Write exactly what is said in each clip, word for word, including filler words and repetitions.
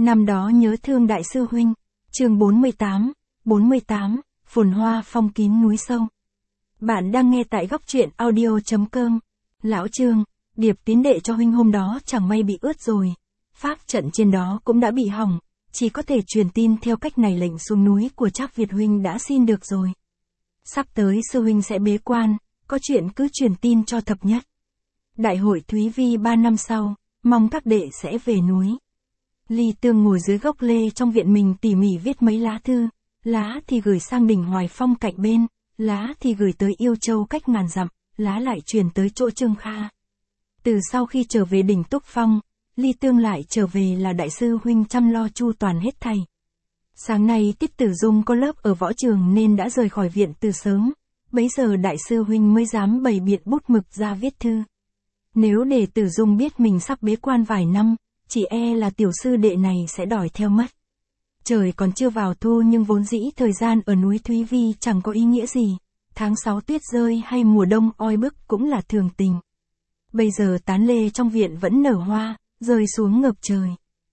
Năm đó nhớ thương đại sư huynh, chương bốn mươi tám, bốn mươi tám, phồn hoa phong kín núi sâu. Bạn đang nghe tại góc truyện audio.com. Lão Trương, điệp tín đệ cho huynh hôm đó chẳng may bị ướt rồi. Pháp trận trên đó cũng đã bị hỏng, chỉ có thể truyền tin theo cách này, lệnh xuống núi của Trác Việt huynh đã xin được rồi. Sắp tới sư huynh sẽ bế quan, có chuyện cứ truyền tin cho thập nhất. Đại hội Thúy Vi ba năm sau, mong các đệ sẽ về núi. Ly Tương ngồi dưới gốc lê trong viện mình tỉ mỉ viết mấy lá thư, lá thì gửi sang đỉnh Hoài Phong cạnh bên, lá thì gửi tới Yêu Châu cách ngàn dặm, lá lại truyền tới chỗ Trương Kha. Từ sau khi trở về đỉnh Túc Phong, Ly Tương lại trở về là đại sư huynh chăm lo chu toàn hết thảy. Sáng nay Tiết Tử Dung có lớp ở võ trường nên đã rời khỏi viện từ sớm, bấy giờ đại sư huynh mới dám bày biện bút mực ra viết thư. Nếu để Tử Dung biết mình sắp bế quan vài năm, chỉ e là tiểu sư đệ này sẽ đòi theo mất. Trời còn chưa vào thu nhưng vốn dĩ thời gian ở núi Thúy Vi chẳng có ý nghĩa gì, tháng sáu tuyết rơi hay mùa đông oi bức cũng là thường tình. Bây giờ tán lê trong viện vẫn nở hoa, rơi xuống ngập trời.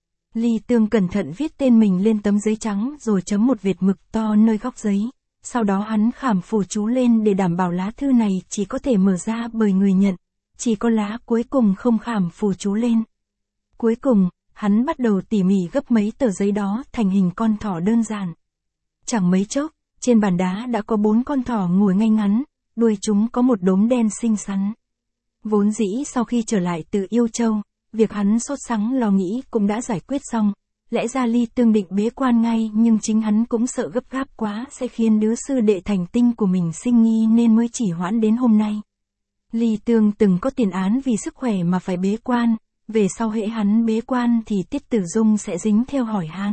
Ly Tương cẩn thận viết tên mình lên tấm giấy trắng rồi chấm một vệt mực to nơi góc giấy, sau đó hắn khảm phù chú lên để đảm bảo lá thư này chỉ có thể mở ra bởi người nhận, chỉ có lá cuối cùng không khảm phù chú lên. Cuối cùng, hắn bắt đầu tỉ mỉ gấp mấy tờ giấy đó thành hình con thỏ đơn giản. Chẳng mấy chốc, trên bàn đá đã có bốn con thỏ ngồi ngay ngắn, đuôi chúng có một đốm đen xinh xắn. Vốn dĩ sau khi trở lại từ Yêu Châu, việc hắn sốt sắng lo nghĩ cũng đã giải quyết xong, lẽ ra Ly Tương định bế quan ngay nhưng chính hắn cũng sợ gấp gáp quá sẽ khiến đứa sư đệ thành tinh của mình sinh nghi nên mới chỉ hoãn đến hôm nay. Ly Tương từng có tiền án vì sức khỏe mà phải bế quan, về sau hễ hắn bế quan thì Tiết Tử Dung sẽ dính theo hỏi han.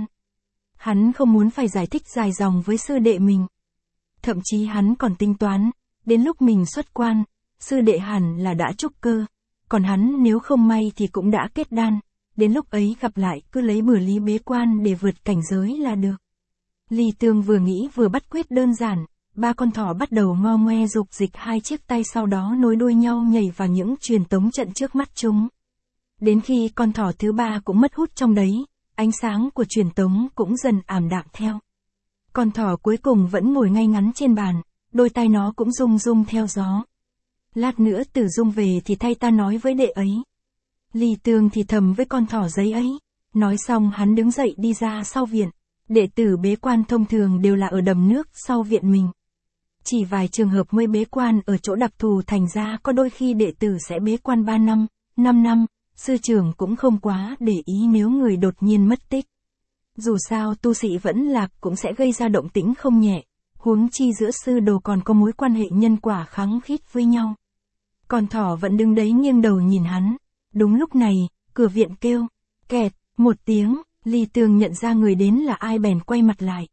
Hắn không muốn phải giải thích dài dòng với sư đệ mình. Thậm chí hắn còn tính toán, đến lúc mình xuất quan, sư đệ hẳn là đã trúc cơ, còn hắn nếu không may thì cũng đã kết đan, đến lúc ấy gặp lại cứ lấy bừa lý bế quan để vượt cảnh giới là được. Ly Tương vừa nghĩ vừa bắt quyết đơn giản, ba con thỏ bắt đầu ngo ngoe dục dịch hai chiếc tay, sau đó nối đuôi nhau nhảy vào những truyền tống trận trước mắt chúng. Đến khi con thỏ thứ ba cũng mất hút trong đấy, ánh sáng của truyền tống cũng dần ảm đạm theo. Con thỏ cuối cùng vẫn ngồi ngay ngắn trên bàn, đôi tai nó cũng rung rung theo gió. Lát nữa Tử Dung về thì thay ta nói với đệ ấy. Ly Tương thì thầm với con thỏ giấy ấy. Nói xong hắn đứng dậy đi ra sau viện. Đệ tử bế quan thông thường đều là ở đầm nước sau viện mình. Chỉ vài trường hợp mới bế quan ở chỗ đặc thù, thành ra có đôi khi đệ tử sẽ bế quan ba năm, năm năm, sư trưởng cũng không quá để ý nếu người đột nhiên mất tích. Dù sao tu sĩ vẫn lạc cũng sẽ gây ra động tĩnh không nhẹ, huống chi giữa sư đồ còn có mối quan hệ nhân quả khăng khít với nhau. Con thỏ vẫn đứng đấy nghiêng đầu nhìn hắn. Đúng lúc này, cửa viện kêu, kẹt, một tiếng, Ly Tương nhận ra người đến là ai bèn quay mặt lại.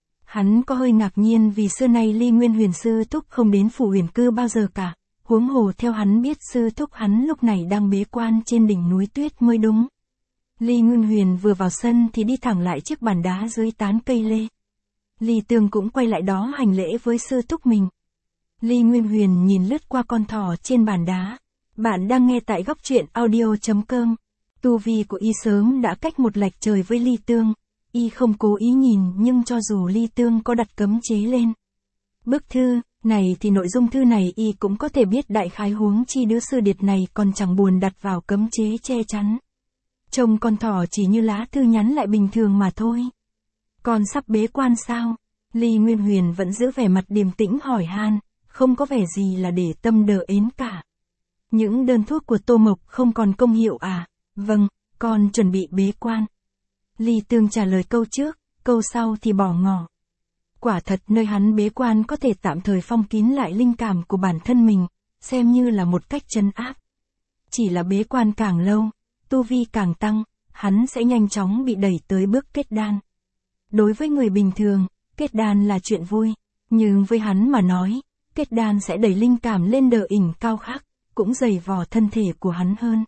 Hắn có hơi ngạc nhiên vì xưa nay Ly Nguyên Huyền sư thúc không đến phủ huyền cư bao giờ cả, huống hồ theo hắn biết sư thúc hắn lúc này đang bế quan trên đỉnh núi tuyết mới đúng. Ly Nguyên Huyền vừa vào sân thì đi thẳng lại chiếc bàn đá dưới tán cây lê. Ly Tương cũng quay lại đó hành lễ với sư thúc mình. Ly Nguyên Huyền nhìn lướt qua con thỏ trên bàn đá. Bạn đang nghe tại góc truyện audio.com. Tu vi của y sớm đã cách một lệch trời với Ly Tương. Y không cố ý nhìn nhưng cho dù Ly Tương có đặt cấm chế lên bức thư này thì nội dung thư này y cũng có thể biết đại khái, huống chi đứa sư điệt này còn chẳng buồn đặt vào cấm chế che chắn. Trông con thỏ chỉ như lá thư nhắn lại bình thường mà thôi. Còn sắp bế quan sao? Ly Nguyên Huyền vẫn giữ vẻ mặt điềm tĩnh hỏi han, không có vẻ gì là để tâm đờ ến cả. Những đơn thuốc của Tô Mộc không còn công hiệu à? Vâng, con chuẩn bị bế quan. Ly Tương trả lời câu trước, câu sau thì bỏ ngỏ. Quả thật nơi hắn bế quan có thể tạm thời phong kín lại linh cảm của bản thân mình, xem như là một cách trấn áp. Chỉ là bế quan càng lâu, tu vi càng tăng, hắn sẽ nhanh chóng bị đẩy tới bước kết đan. Đối với người bình thường, kết đan là chuyện vui, nhưng với hắn mà nói, kết đan sẽ đẩy linh cảm lên đờ ỉnh cao khác, cũng dày vò thân thể của hắn hơn.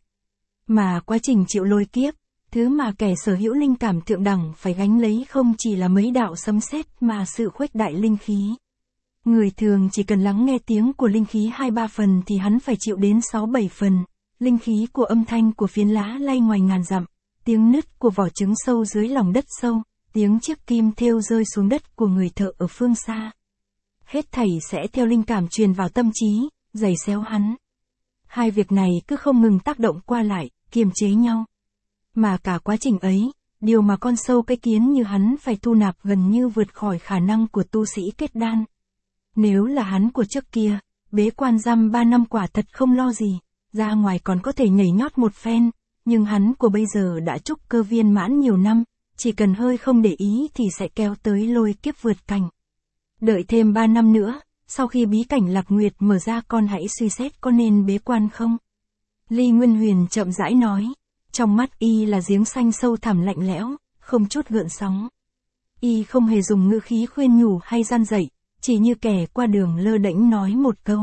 Mà quá trình chịu lôi kiếp, thứ mà kẻ sở hữu linh cảm thượng đẳng phải gánh lấy không chỉ là mấy đạo sấm sét mà sự khuếch đại linh khí. Người thường chỉ cần lắng nghe tiếng của linh khí hai ba phần thì hắn phải chịu đến sáu bảy phần, linh khí của âm thanh của phiến lá lay ngoài ngàn dặm, tiếng nứt của vỏ trứng sâu dưới lòng đất sâu, tiếng chiếc kim thêu rơi xuống đất của người thợ ở phương xa. Hết thảy sẽ theo linh cảm truyền vào tâm trí, giày xéo hắn. Hai việc này cứ không ngừng tác động qua lại, kiềm chế nhau. Mà cả quá trình ấy, điều mà con sâu cái kiến như hắn phải thu nạp gần như vượt khỏi khả năng của tu sĩ kết đan. Nếu là hắn của trước kia, bế quan giam ba năm quả thật không lo gì, ra ngoài còn có thể nhảy nhót một phen, nhưng hắn của bây giờ đã trúc cơ viên mãn nhiều năm, chỉ cần hơi không để ý thì sẽ kéo tới lôi kiếp vượt cảnh. Đợi thêm ba năm nữa, sau khi bí cảnh Lạc Nguyệt mở ra con hãy suy xét có nên bế quan không? Ly Nguyên Huyền chậm rãi nói, trong mắt y là giếng xanh sâu thẳm lạnh lẽo, không chút gợn sóng. Y không hề dùng ngữ khí khuyên nhủ hay gian dạy, chỉ như kẻ qua đường lơ đễnh nói một câu.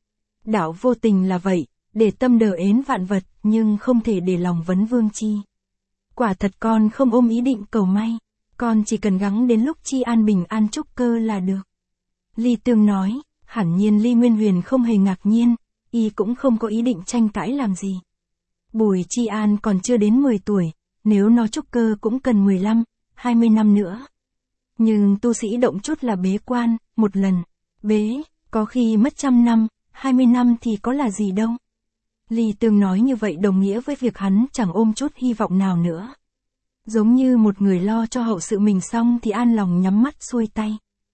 Đạo vô tình là vậy, để tâm đờ ến vạn vật, nhưng không thể để lòng vấn vương chi. Quả thật con không ôm ý định cầu may, con chỉ cần gắng đến lúc chi an bình an trúc cơ là được. Ly Tương nói, hẳn nhiên Ly Nguyên Huyền không hề ngạc nhiên, y cũng không có ý định tranh cãi làm gì. Bùi Chi An còn chưa đến mười tuổi, nếu nó trúc cơ cũng cần mười lăm, hai mươi năm nữa. Nhưng tu sĩ động chút là bế quan, một lần, bế, có khi mất trăm năm, hai mươi năm thì có là gì đâu. Ly Tương nói như vậy đồng nghĩa với việc hắn chẳng ôm chút hy vọng nào nữa. Giống như một người lo cho hậu sự mình xong thì an lòng nhắm mắt xuôi tay.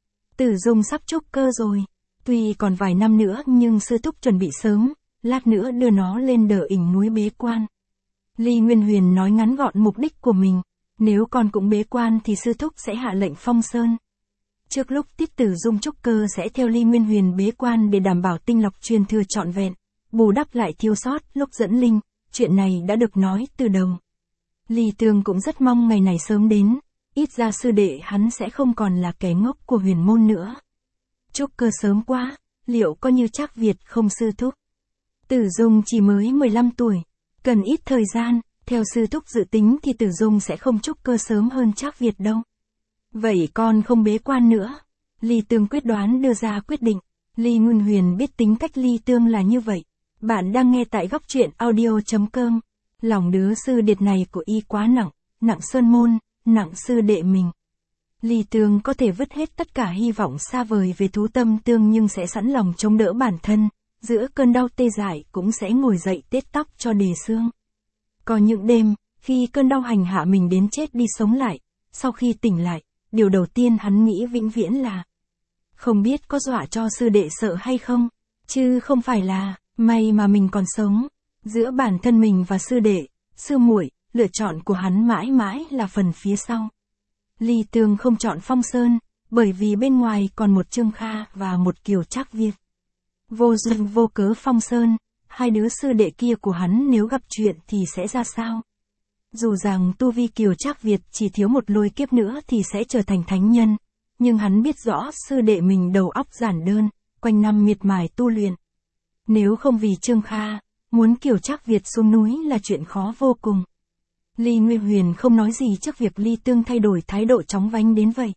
Tử Dung sắp trúc cơ rồi, tuy còn vài năm nữa nhưng sư thúc chuẩn bị sớm, lát nữa đưa nó lên đờ ỉnh núi bế quan. Ly Nguyên Huyền nói ngắn gọn mục đích của mình, nếu con cũng bế quan thì sư thúc sẽ hạ lệnh phong sơn. Trước lúc Tiết Tử Dung trúc cơ sẽ theo Ly Nguyên Huyền bế quan để đảm bảo tinh lọc truyền thừa trọn vẹn, bù đắp lại thiếu sót lúc dẫn linh, chuyện này đã được nói từ đầu. Ly Tương cũng rất mong ngày này sớm đến, ít ra sư đệ hắn sẽ không còn là kẻ ngốc của huyền môn nữa. Trúc cơ sớm quá, liệu có như Trác Việt không sư thúc? Tử Dung chỉ mới mười lăm tuổi, cần ít thời gian, theo sư thúc dự tính thì Tử Dung sẽ không trúc cơ sớm hơn Trác Việt đâu. Vậy con không bế quan nữa. Ly Tương quyết đoán đưa ra quyết định. Ly Nguyên Huyền biết tính cách Ly Tương là như vậy. Bạn đang nghe tại góc truyện audio chấm com. Lòng đứa sư điệt này của y quá nặng, nặng sơn môn, nặng sư đệ mình. Ly Tương có thể vứt hết tất cả hy vọng xa vời về thú tâm tương nhưng sẽ sẵn lòng chống đỡ bản thân, giữa cơn đau tê dại cũng sẽ ngồi dậy tết tóc cho đề xương. Có những đêm, khi cơn đau hành hạ mình đến chết đi sống lại, sau khi tỉnh lại, điều đầu tiên hắn nghĩ vĩnh viễn là không biết có dọa cho sư đệ sợ hay không, chứ không phải là may mà mình còn sống. Giữa bản thân mình và sư đệ, sư muội, lựa chọn của hắn mãi mãi là phần phía sau. Ly Tương không chọn Phong Sơn, bởi vì bên ngoài còn một Trương Kha và một Kiều Trác Việt. Vô duyên vô cớ Phong Sơn, hai đứa sư đệ kia của hắn nếu gặp chuyện thì sẽ ra sao? Dù rằng tu vi Kiều Trác Việt chỉ thiếu một lôi kiếp nữa thì sẽ trở thành thánh nhân, nhưng hắn biết rõ sư đệ mình đầu óc giản đơn, quanh năm miệt mài tu luyện. Nếu không vì Trương Kha, muốn Kiều Trác Việt xuống núi là chuyện khó vô cùng. Ly Nguyên Huyền không nói gì trước việc Ly Tương thay đổi thái độ chóng vánh đến vậy.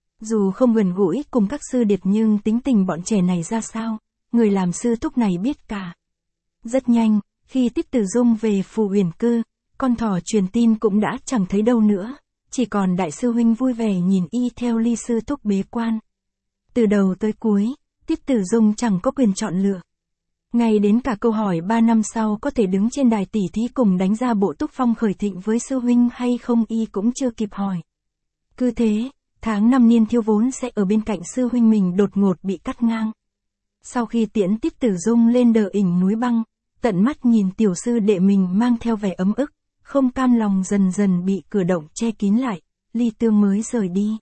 Dù không gần gũi cùng các sư điệt nhưng tính tình bọn trẻ này ra sao, người làm sư thúc này biết cả. Rất nhanh, khi Tiết Tử Dung về Phù Huyền Cư, con thỏ truyền tin cũng đã chẳng thấy đâu nữa, chỉ còn đại sư huynh vui vẻ nhìn y theo Ly sư thúc bế quan. Từ đầu tới cuối, Tiết Tử Dung chẳng có quyền chọn lựa. Ngay đến cả câu hỏi ba năm sau có thể đứng trên đài tỷ thí cùng đánh ra bộ túc phong khởi thịnh với sư huynh hay không y cũng chưa kịp hỏi. Cứ thế, tháng năm niên thiếu vốn sẽ ở bên cạnh sư huynh mình đột ngột bị cắt ngang. Sau khi tiễn Tiết Tử Dung lên đờ ỉnh núi băng, tận mắt nhìn tiểu sư đệ mình mang theo vẻ ấm ức, không cam lòng dần dần bị cử động che kín lại, Ly Tương mới rời đi.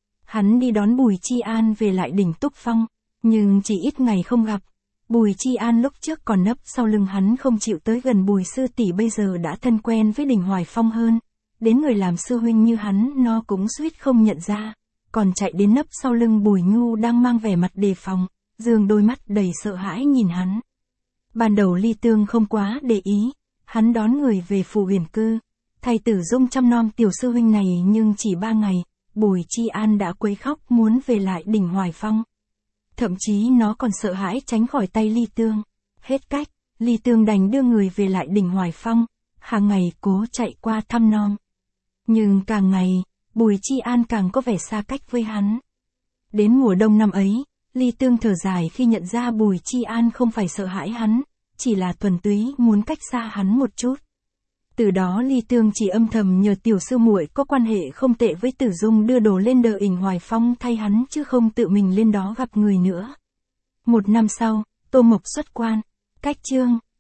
Hắn đi đón Bùi Chi An về lại đỉnh Túc Phong, nhưng chỉ ít ngày không gặp. Bùi Chi An lúc trước còn nấp sau lưng hắn không chịu tới gần Bùi sư tỷ bây giờ đã thân quen với đỉnh Hoài Phong hơn. Đến người làm sư huynh như hắn nó cũng suýt không nhận ra, còn chạy đến nấp sau lưng Bùi Nhu đang mang vẻ mặt đề phòng, dường đôi mắt đầy sợ hãi nhìn hắn. Ban đầu Ly Tương không quá để ý, hắn đón người về Phù Huyền Cư, thầy Tử Dung chăm nom tiểu sư huynh này nhưng chỉ ba ngày, Bùi Chi An đã quấy khóc muốn về lại đỉnh Hoài Phong. Thậm chí nó còn sợ hãi tránh khỏi tay Ly Tương. Hết cách, Ly Tương đành đưa người về lại đỉnh Hoài Phong. hàng ngày cố chạy qua thăm nom. Nhưng càng ngày, Bùi Chi An càng có vẻ xa cách với hắn. Đến mùa đông năm ấy, Ly Tương thở dài khi nhận ra Bùi Chi An không phải sợ hãi hắn, chỉ là thuần túy muốn cách xa hắn một chút. Từ đó Ly Tương chỉ âm thầm nhờ tiểu sư muội có quan hệ không tệ với Tử Dung đưa đồ lên Đờ Ỉnh Hoài Phong thay hắn chứ không tự mình lên đó gặp người nữa. Một năm sau, Tô Mộc xuất quan, cách chương